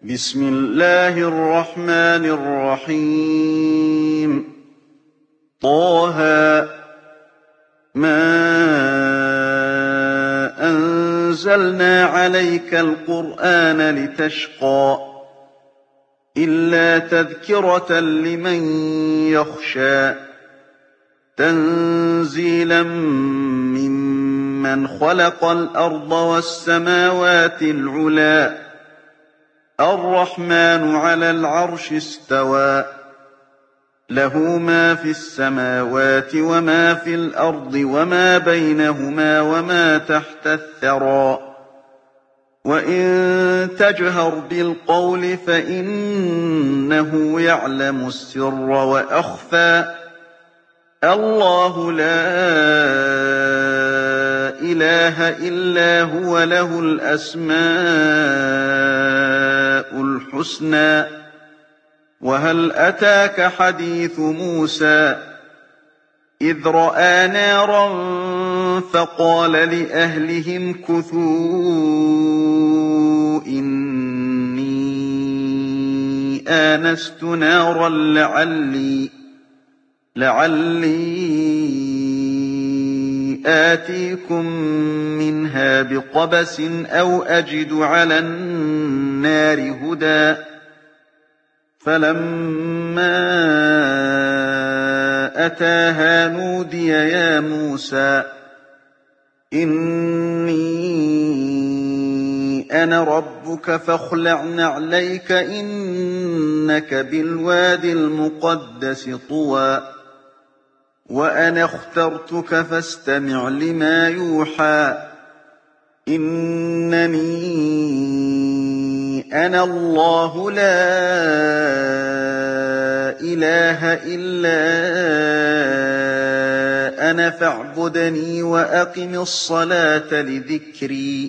بسم الله الرحمن الرحيم طه ما أنزلنا عليك القرآن لتشقى إلا تذكرة لمن يخشى تنزيلا ممن خلق الأرض والسماوات العلى الرحمن على العرش استوى له ما في السماوات وما في الأرض وما بينهما وما تحت الثرى وإن تجهر بالقول فإنه يعلم السر وأخفى الله لا إله إلا هو له الأسماء الحسنى وهل أتاك حديث موسى إذ رأى نارا فقال لأهلهم كثوا إني آنست نارا لعلي آتيكم منها بقبس أو أجد على النار هدى فلما أتاها نودي يا موسى إني أنا ربك فاخلع نعليك إنك بالوادي المقدس طوى وأنا اخترتك فاستمع لما يوحى إنني أنا الله لا إله إلا أنا فاعبدني وأقم الصلاة لذكري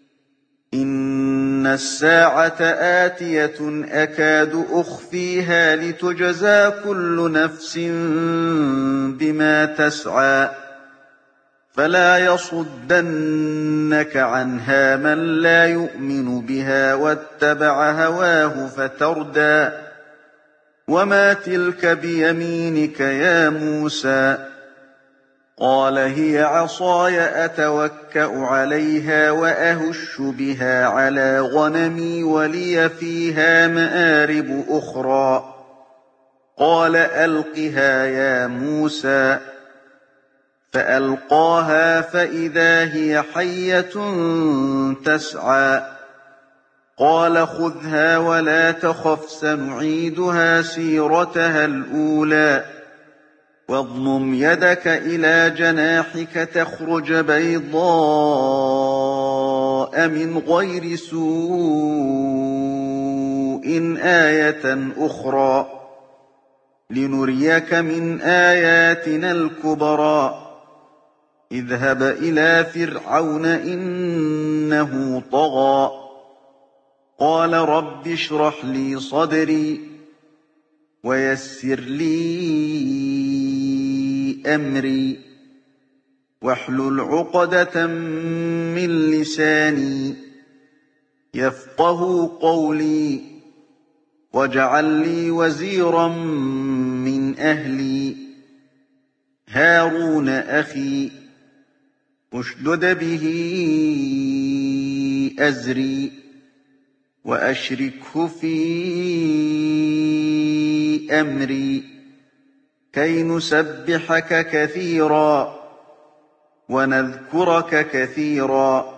إن الساعة آتية أكاد أخفيها لتجزى كل نفس بما تسعى فلا يصدنك عنها من لا يؤمن بها واتبع هواه فتردى وما تلك بيمينك يا موسى قال هي عصاي أتوكأ عليها وأهش بها على غنمي ولي فيها مآرب أخرى قال ألقها يا موسى فألقاها فإذا هي حية تسعى قال خذها ولا تخف سنعيدها سيرتها الأولى واضمم يدك إلى جناحك تخرج بيضاء من غير سوء آية أخرى لنريك من آياتنا الكبرى اذهب إلى فرعون إنه طغى قال رب اشرح لي صدري ويسر لي أمري واحلل عقدة من لساني يفقه قولي واجعل لي وزيرا من أهلي هارون أخي اشدد به أزري وأشركه في أمري كي نسبحك كثيرا ونذكرك كثيرا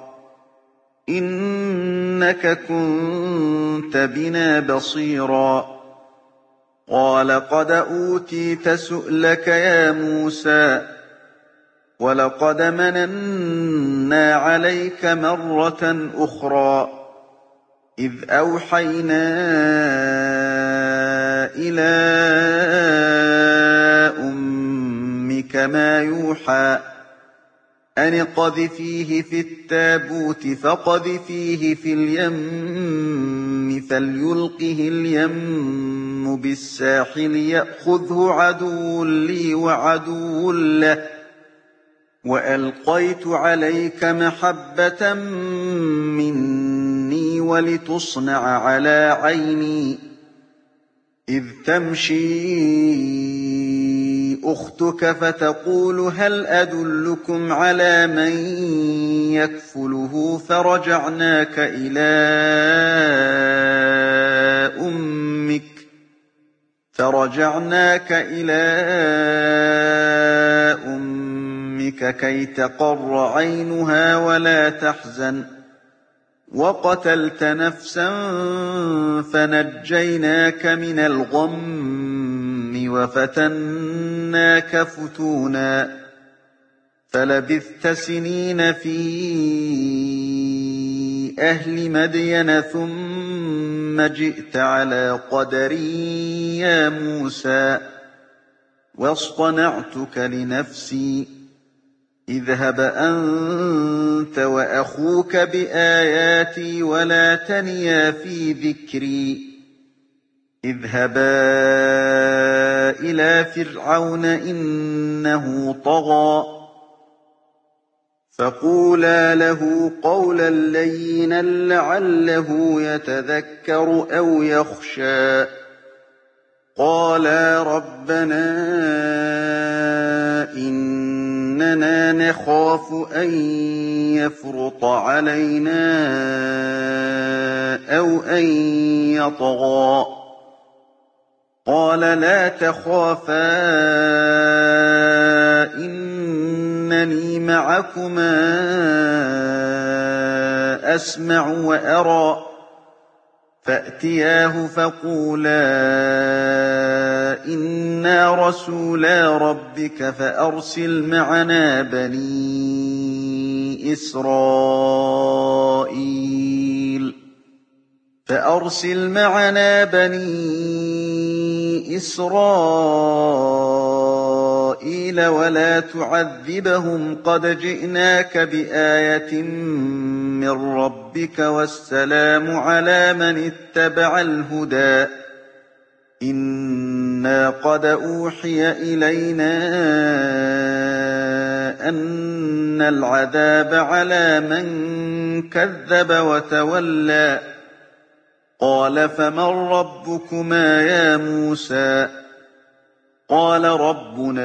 إنك كنت بنا بصيرا قال قد أوتيت سؤلك يا موسى ولقد مننا عليك مرة أخرى إذ أوحينا إلى أمك ما يوحى أن اقذفيه في التابوت فاقذفيه في اليم فليلقه اليم بالساحل يأخذه عدو لي وعدو له وألقيت عليك محبة مني ولتصنع على عيني إذ تمشي أختك فتقول هل أدلكم على من يكفله فرجعناك إلى أمك كي تقر عينها ولا تحزن وقتلت نفسا فنجيناك من الغم وفتناك فتونا فلبثت سنين في أهل مدين ثم جئت على قدري يا موسى واصطنعتك لنفسي اذهب أنت وأخوك بآياتي ولا تنيا في ذكري اذهبا إلى فرعون إنه طغى فقولا له قولا لينا لعله يتذكر أو يخشى قالا ربنا إننا نخاف أن يفرط علينا أو أن يطغى قال لا تخافا إنني معكما أسمع وأرى فأتياه فقولا إنا رسولا ربك فأرسل معنا بني إسرائيل ولا تعذبهم قد جئناك بآية من ربك والسلام على من اتبع الهدى إنا قد أوحي إلينا أن العذاب على من كذب وتولى قال فمن ربكما يا موسى قال ربنا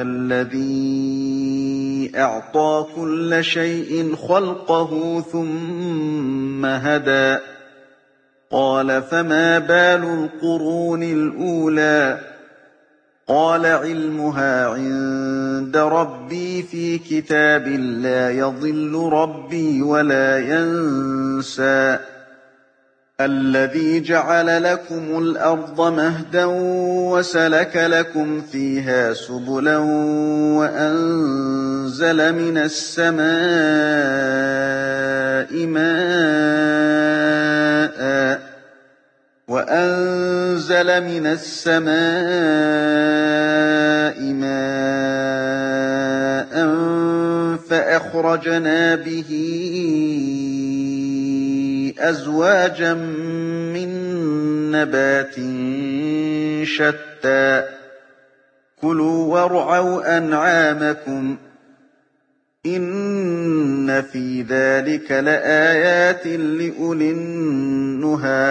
الذي أعطى كل شيء خلقه ثم هدى قال فما بال القرون الأولى قال علمها عند ربي في كتاب لا يضل ربي ولا ينسى الذي جعل لكم الأرض مهدا وسلك لكم فيها سبلا وأنزل من السماء ماء فأخرجنا به أزواجا من نبات شتى كلوا وارعوا أنعامكم إن في ذلك لآيات لأولي النهى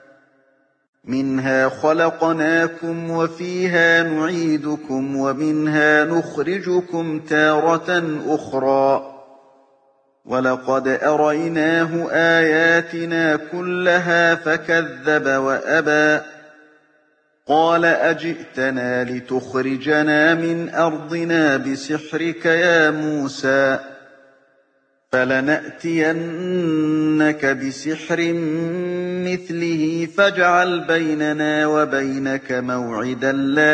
منها خلقناكم وفيها نعيدكم ومنها نخرجكم تارة أخرى ولقد أريناه آياتنا كلها فكذب وأبى قال أجئتنا لتخرجنا من أرضنا بسحرك يا موسى فلنأتينك بسحر مثله فاجعل بيننا وبينك موعدا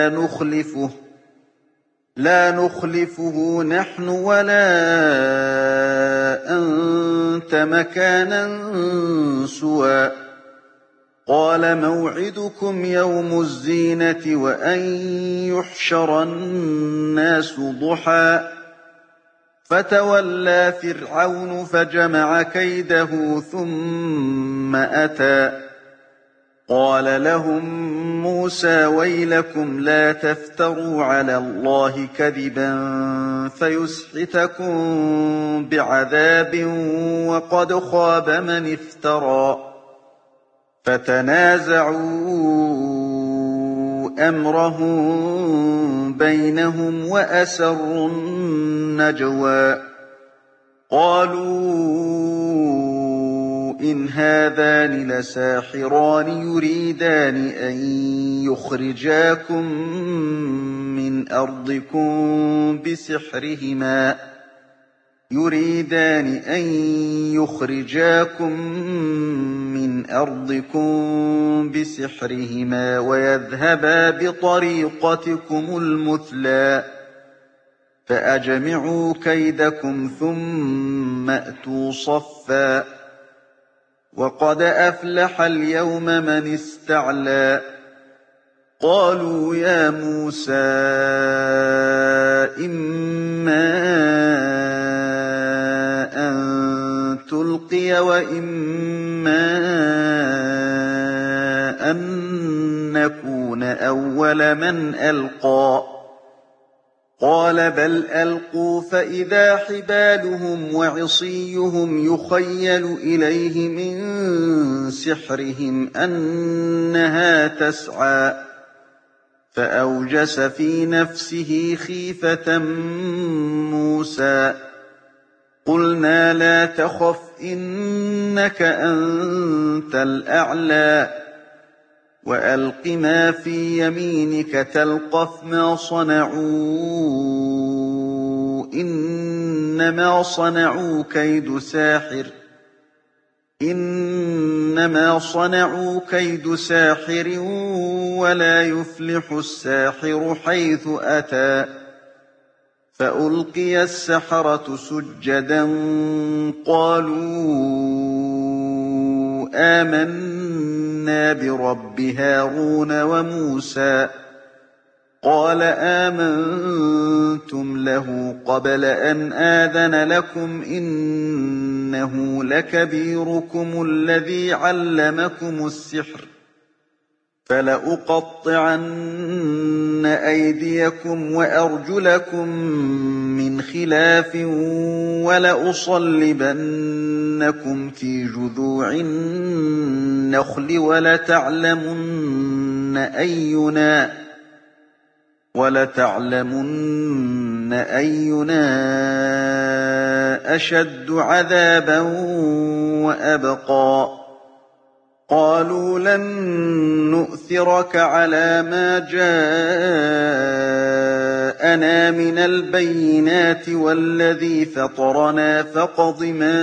لا نخلفه نحن ولا أنت مكانا سوى قال موعدكم يوم الزينة وأن يحشر الناس ضحى فتولى فرعون فجمع كيده ثم أتى قال لهم موسى ويلكم لا تفتروا على الله كذبا فيسحتكم بعذاب وقد خاب من افترى فَتَنَازَعُوا أَمْرَهُم بَيْنَهُمْ وَأَسَرُّوا النَّجْوَىٰ قَالُوا إِنْ هَٰذَانِ لَسَاحِرَانِ يُرِيدَانِ أَن يُخْرِجَاكُم مِّنْ أَرْضِكُم بِسِحْرِهِمَا وَيَذْهَبَا بِطَرِيقَتِكُمُ الْمُثْلَىٰ فَأَجْمِعُوا كَيْدَكُمْ ثُمَّ ائْتُوا صَفًّا وَقَدْ أَفْلَحَ الْيَوْمَ مَنِ اسْتَعْلَىٰ قَالُوا يَا مُوسَىٰ إِمَّا أَن تُلْقِيَ وَإِمَّا أَن نَّكُونَ أَوَّلَ مَنْ أَلْقَىٰ قَالَ بَلْ أَلْقُوا فَإِذَا حِبَالُهُمْ وَعِصِيُّهُمْ يُخَيَّلُ إِلَيْهِ مِن سِحْرِهِمْ أَنَّهَا تَسْعَىٰ فَأَوْجَسَ فِي نَفْسِهِ خِيفَةً مُّوسَىٰ قُلْنَا لَا تَخَفْ إِنَّكَ أَنتَ الْأَعْلَىٰ وَأَلْقِ مَا فِي يَمِينِكَ تَلْقَفْ مَا صَنَعُوا إِنَّمَا صَنَعُوا كَيْدُ سَاحِرٍ وَلَا يُفْلِحُ السَّاحِرُ حَيْثُ أَتَىٰ فَأُلْقِيَ السَّحَرَةُ سُجَّدًا قَالُوا آمَنَّا بِرَبِّ هَارُونَ وَمُوسَىٰ قَالَ آمَنتُمْ لَهُ قَبْلَ أَنْ آذَنَ لَكُمْ إِنَّهُ لَكَبِيرُكُمُ الَّذِي عَلَّمَكُمُ السِّحْرَ فَلَأُقَطِّعَنَّ أَيْدِيَكُمْ وَأَرْجُلَكُم مِّنْ خِلَافٍ وَلَأُصَلِّبَنَّكُمْ فِي جُذُوعِ النَّخْلِ وَلَتَعْلَمُنَّ أَيُّنَا أَشَدُّ عَذَابًا وَأَبْقَىٰ قَالُوا لَن نُّؤْثِرَكَ عَلَىٰ مَا جَاءَنَا مِنَ الْبَيِّنَاتِ وَالَّذِي فَطَرَنَا فَاقْضِ مَا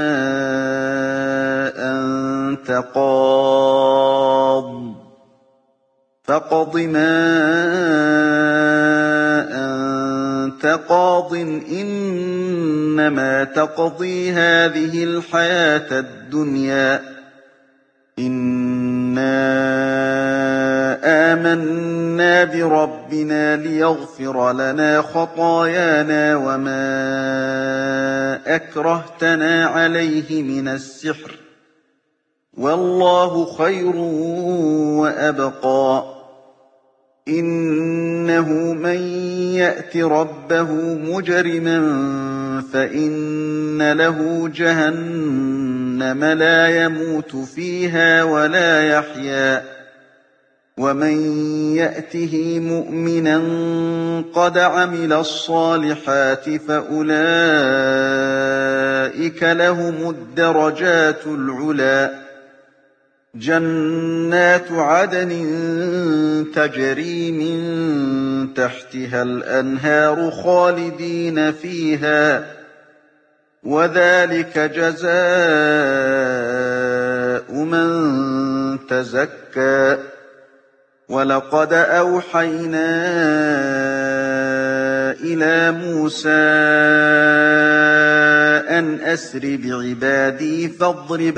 أَنتَ قَاضٍ إِنَّمَا تَقْضِي هَٰذِهِ الْحَيَاةَ الدُّنْيَا إِنَّا آمَنَّا بِرَبِّنَا لِيَغْفِرَ لَنَا خَطَايَانَا وَمَا أَكْرَهْتَنَا عَلَيْهِ مِنَ السِّحْرِ ۗ وَاللَّهُ خَيْرٌ وَأَبْقَىٰ إِنَّهُ مَن يَأْتِ رَبَّهُ مُجْرِمًا فَإِنَّ لَهُ جَهَنَّمَ لَا يَمُوتُ فِيهَا وَلَا يَحْيَىٰ وَمَن يَأْتِهِ مُؤْمِنًا قَدْ عَمِلَ الصَّالِحَاتِ فَأُولَٰئِكَ لَهُمُ الدَّرَجَاتُ الْعُلَىٰ جَنَّاتُ عَدْنٍ تَجْرِي مِن تَحْتِهَا الْأَنْهَارُ خَالِدِينَ فِيهَا ۚ وَذَٰلِكَ جَزَاءُ مَن تَزَكَّىٰ وَلَقَدْ أَوْحَيْنَا إِلَىٰ مُوسَىٰ أَنْ أَسْرِ بِعِبَادِي فَاضْرِبْ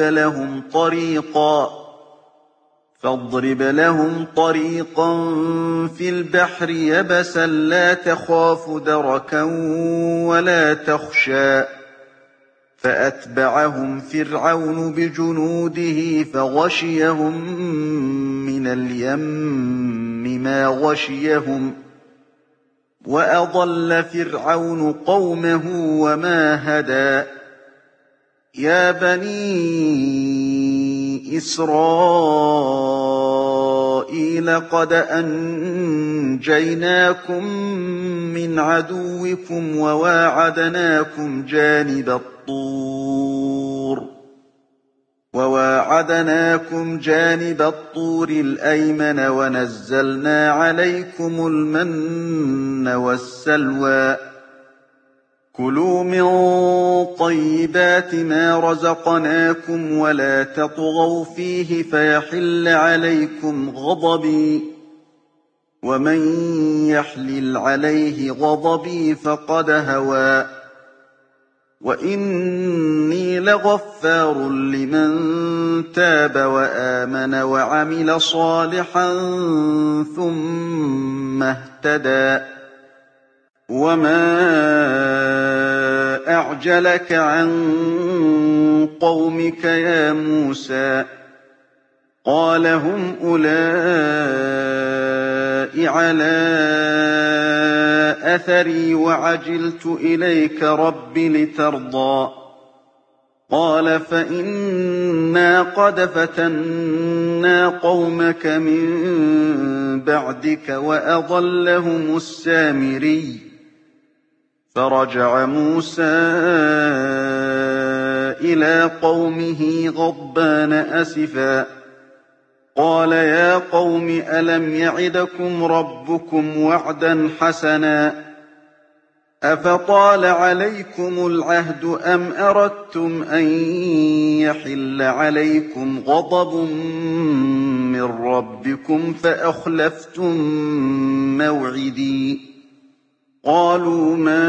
لَهُمْ طَرِيقًا فِي الْبَحْرِ يَبَسًا لَّا تَخَافُ دَرَكًا وَلَا تَخْشَىٰ فَأَتْبَعَهُمْ فِرْعَوْنُ بِجُنُودِهِ فَغَشِيَهُم مِّنَ الْيَمِّ مَا غَشِيَهُمْ وَأَضَلَّ فِرْعَوْنُ قَوْمَهُ وَمَا هَدَىٰ يَا بَنِي إسرائيل قد أنجيناكم من عدوكم وواعدناكم جانب الطور الأيمن ونزلنا عليكم المن والسلوى كلوا من طيبات ما رزقناكم ولا تطغوا فيه فيحل عليكم غضبي ومن يحلل عليه غضبي فقد هوى وإني لغفار لمن تاب وآمن وعمل صالحا ثم اهتدى وما أعجلك عن قومك يا موسى قال هم أولئك على أثري وعجلت إليك رب لترضى قال فإنا قد فتنا قومك من بعدك وأضلهم السامري فرجع موسى إلى قومه غضبان أسفا قال يا قوم ألم يعدكم ربكم وعدا حسنا أفطال عليكم العهد أم أردتم أن يحل عليكم غضب من ربكم فأخلفتم موعدي قالوا ما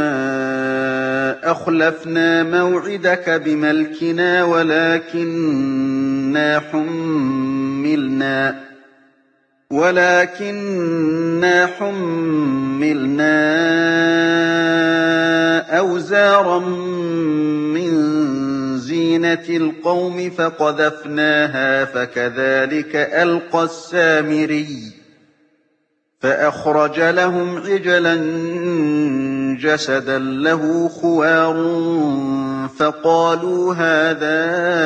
أخلفنا موعدك بملكنا ولكننا حملنا أوزارا من زينة القوم فقذفناها فكذلك ألقى السامري فأخرج لهم عجلا جسدا له خوار فقالوا هذا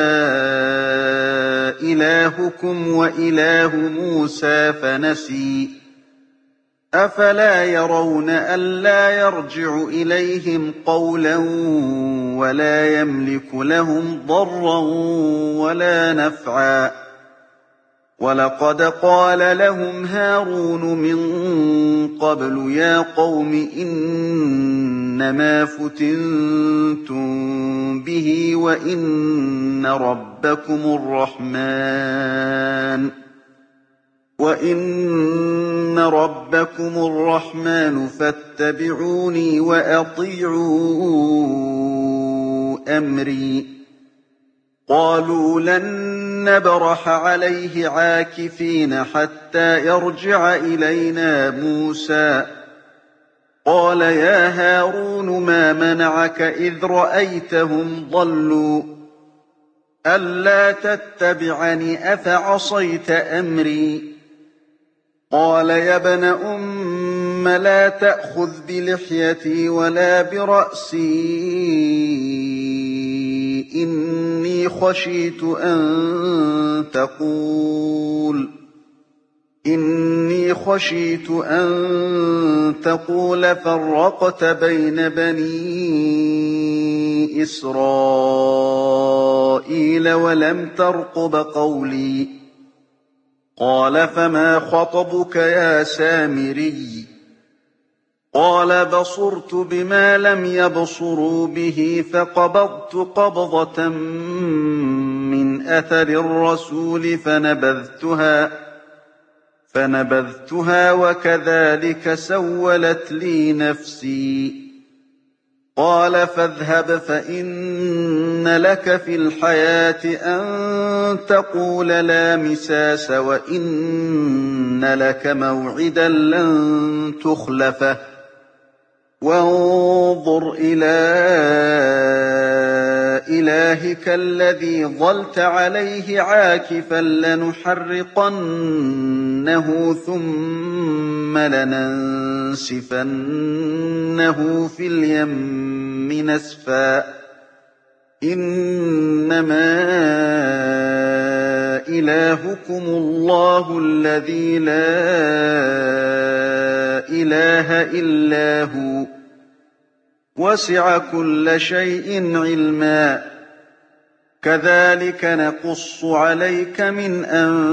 إلهكم وإله موسى فنسي أفلا يرون ألا يرجع إليهم قولا ولا يملك لهم ضرا ولا نفعا ولقد قال لهم هارون من قبل يا قوم إنما فتنتم به وإن ربكم الرحمن فاتبعوني وأطيعوا أمري قالوا لن نبرح عليه عاكفين حتى يرجع إلينا موسى قال يا هارون ما منعك إذ رأيتهم ضلوا ألا تتبعني أفعصيت أمري قال يا ابن أم لا تأخذ بلحيتي ولا برأسي إني خشيت أن تقول فرقت بين بني إسرائيل ولم ترقب قولي قال فما خطبك يا سامري قال بصرت بما لم يبصروا به فقبضت قبضة من أثر الرسول فنبذتها وكذلك سولت لي نفسي قال فاذهب فإن لك في الحياة أن تقول لا مساس وإن لك موعدا لن تخلفه وانظر إلى إلهك الذي ظلت عليه عاكفا لنحرقنه ثم لننسفنه في اليم نسفا إنما إلهكم الله الذي لا إله إلا هو وسع كل شيء علما كذلك نقص عليك من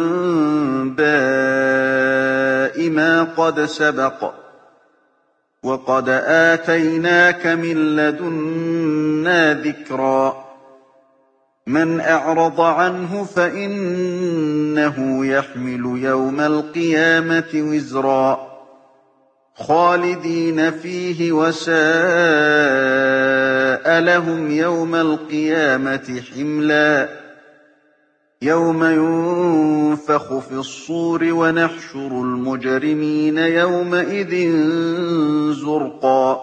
أنباء ما قد سبق وقد آتيناك من لدنا ذكرا من أعرض عنه فإنه يحمل يوم القيامة وزرا خالدين فيه وساء لهم يوم القيامة حملا يوم ينفخ في الصور ونحشر المجرمين يومئذ زرقا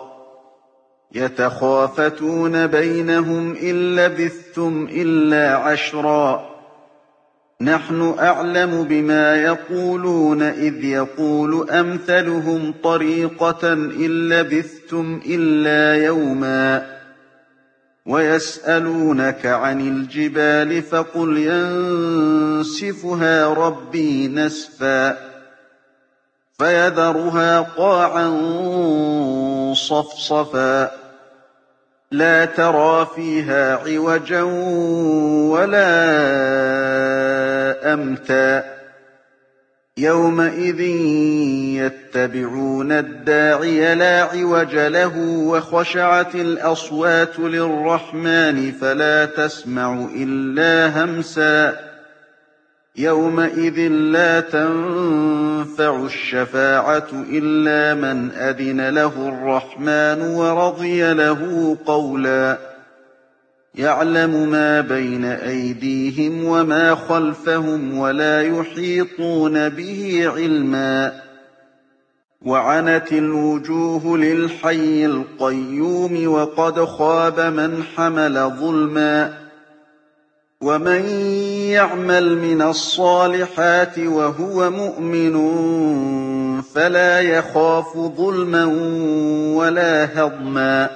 يتخافتون بينهم إن لبثتم إلا عشرا نحن أعلم بما يقولون إذ يقول أمثلهم طريقة إن لبثتم إلا يوما ويسألونك عن الجبال فقل ينسفها ربي نسفا فيذرها قاعا صفصفا لا ترى فيها عوجا ولا أمتا يومئذ يتبعون الداعي لا عوج له وخشعت الأصوات للرحمن فلا تسمع إلا همسا يومئذ لا تنفع الشفاعة إلا من أذن له الرحمن ورضي له قولا يعلم ما بين أيديهم وما خلفهم ولا يحيطون به علما وعنت الوجوه للحي القيوم وقد خاب من حمل ظلما ومن يعمل من الصالحات وهو مؤمن فلا يخاف ظلما ولا هضما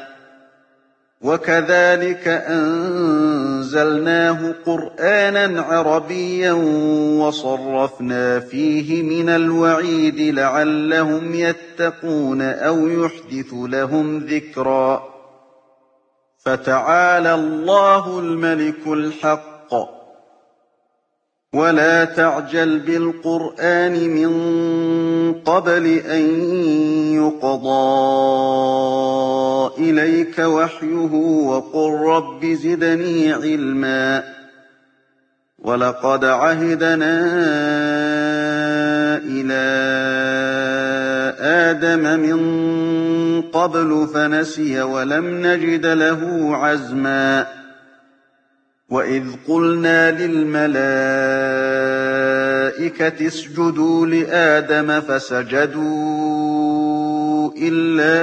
وكذلك أنزلناه قرآنا عربيا وصرفنا فيه من الوعيد لعلهم يتقون أو يحدث لهم ذكرا فتعالى الله الملك الحق ولا تعجل بالقرآن من قبل أن يقضى إليك وحيه وقل رب زدني علما ولقد عهدنا إلى آدم من قبل فنسي ولم نجد له عزما وإذ قلنا للملائكة اسجدوا لآدم فسجدوا إلا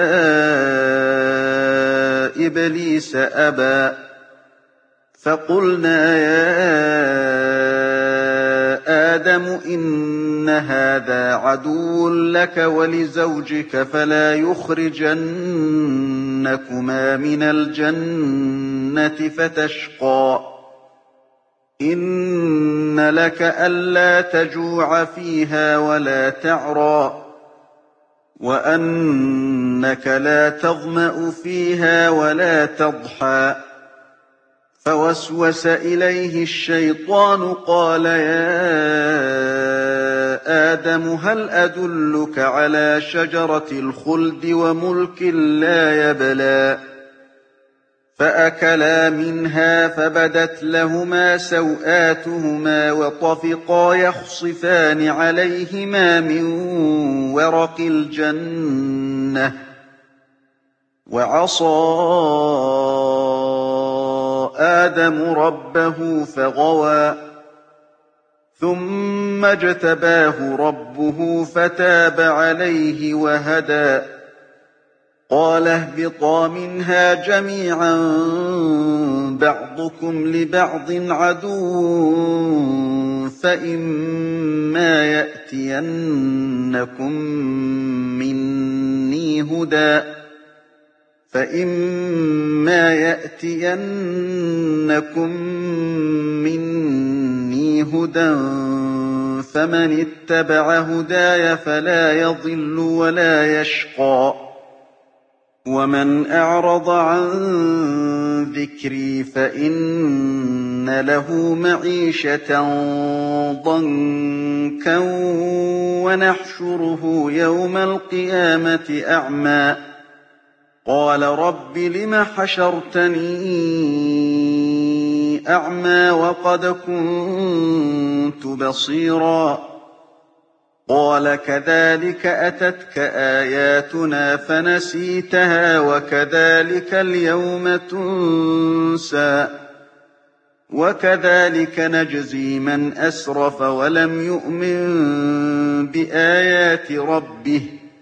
إبليس أبى فقلنا يا آدم إن هذا عدو لك ولزوجك فلا يخرجنكما من الجنة فتشقى إن لك ألا تجوع فيها ولا تعرى وأنك لا تظمأ فيها ولا تضحى فوسوس إليه الشيطان قال يا آدم هل أدلك على شجرة الخلد وملك لا يبلى فأكلا منها فبدت لهما سوآتهما وطفقا يخصفان عليهما من ورق الجنة وعصى آدم ربه فغوى ثم اجتباه ربه فتاب عليه وهدى قال اهبطا منها جميعا بعضكم لبعض عدو فإما يأتينكم مني هدى فإما يأتينكم مني هدى فمن اتبع هداي فلا يضل ولا يشقى ومن أعرض عن ذكري فإن له معيشة ضنكا ونحشره يوم القيامة أعمى قال رب لم حشرتني أعمى وقد كنت بصيرا قال كذلك أتتك آياتنا فنسيتها وكذلك اليوم تنسى وكذلك نجزي من أسرف ولم يؤمن بآيات ربه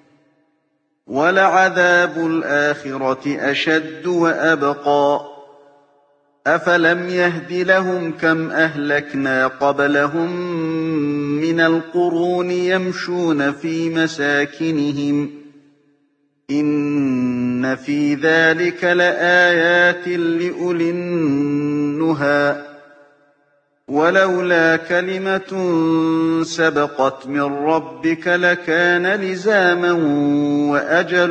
ولعذاب الآخرة أشد وأبقى أفلم يهد لهم كم أهلكنا قبلهم من القرون يمشون في مساكنهم إن في ذلك لآيات لأولي النهى ولولا كلمة سبقت من ربك لكان لزاما وأجل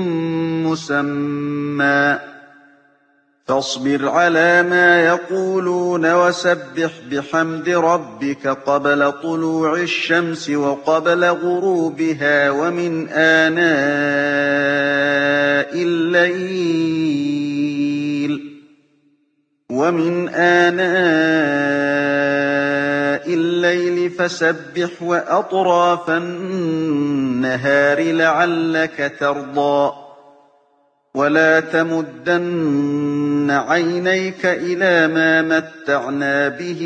مسمى فاصبر على ما يقولون وسبح بحمد ربك قبل طلوع الشمس وقبل غروبها ومن آناء الليل فسبح وأطراف النهار لعلك ترضى ولا تمدن عينيك إلى ما متعنا به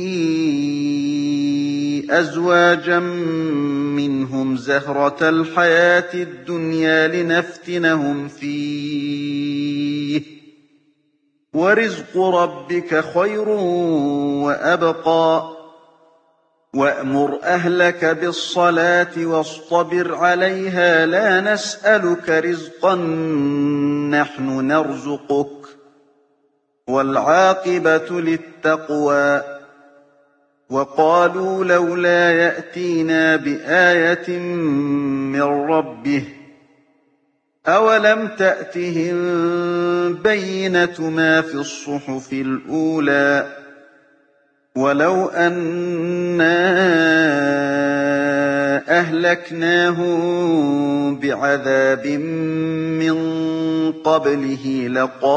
أزواجا منهم زهرة الحياة الدنيا لنفتنهم فيه ورزق ربك خير وأبقى وأمر أهلك بالصلاة واصطبر عليها لا نسألك رزقا نحن نرزقك والعاقبة للتقوى وقالوا لولا يأتينا بآية من ربه أولم تأتهم بينة ما في الصحف الأولى ولو أنا أهلكناهم بعذاب من قبله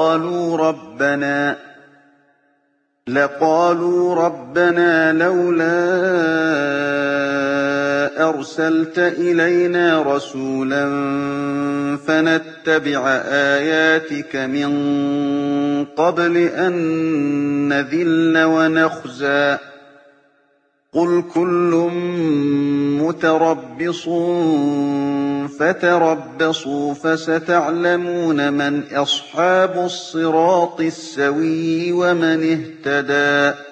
لقالوا ربنا لولا أرسلت إلينا رسولا فنتبع آياتك من قبل أن نذل ونخزى قل كل متربص فتربصوا فستعلمون من أصحاب الصراط السوي ومن اهتدى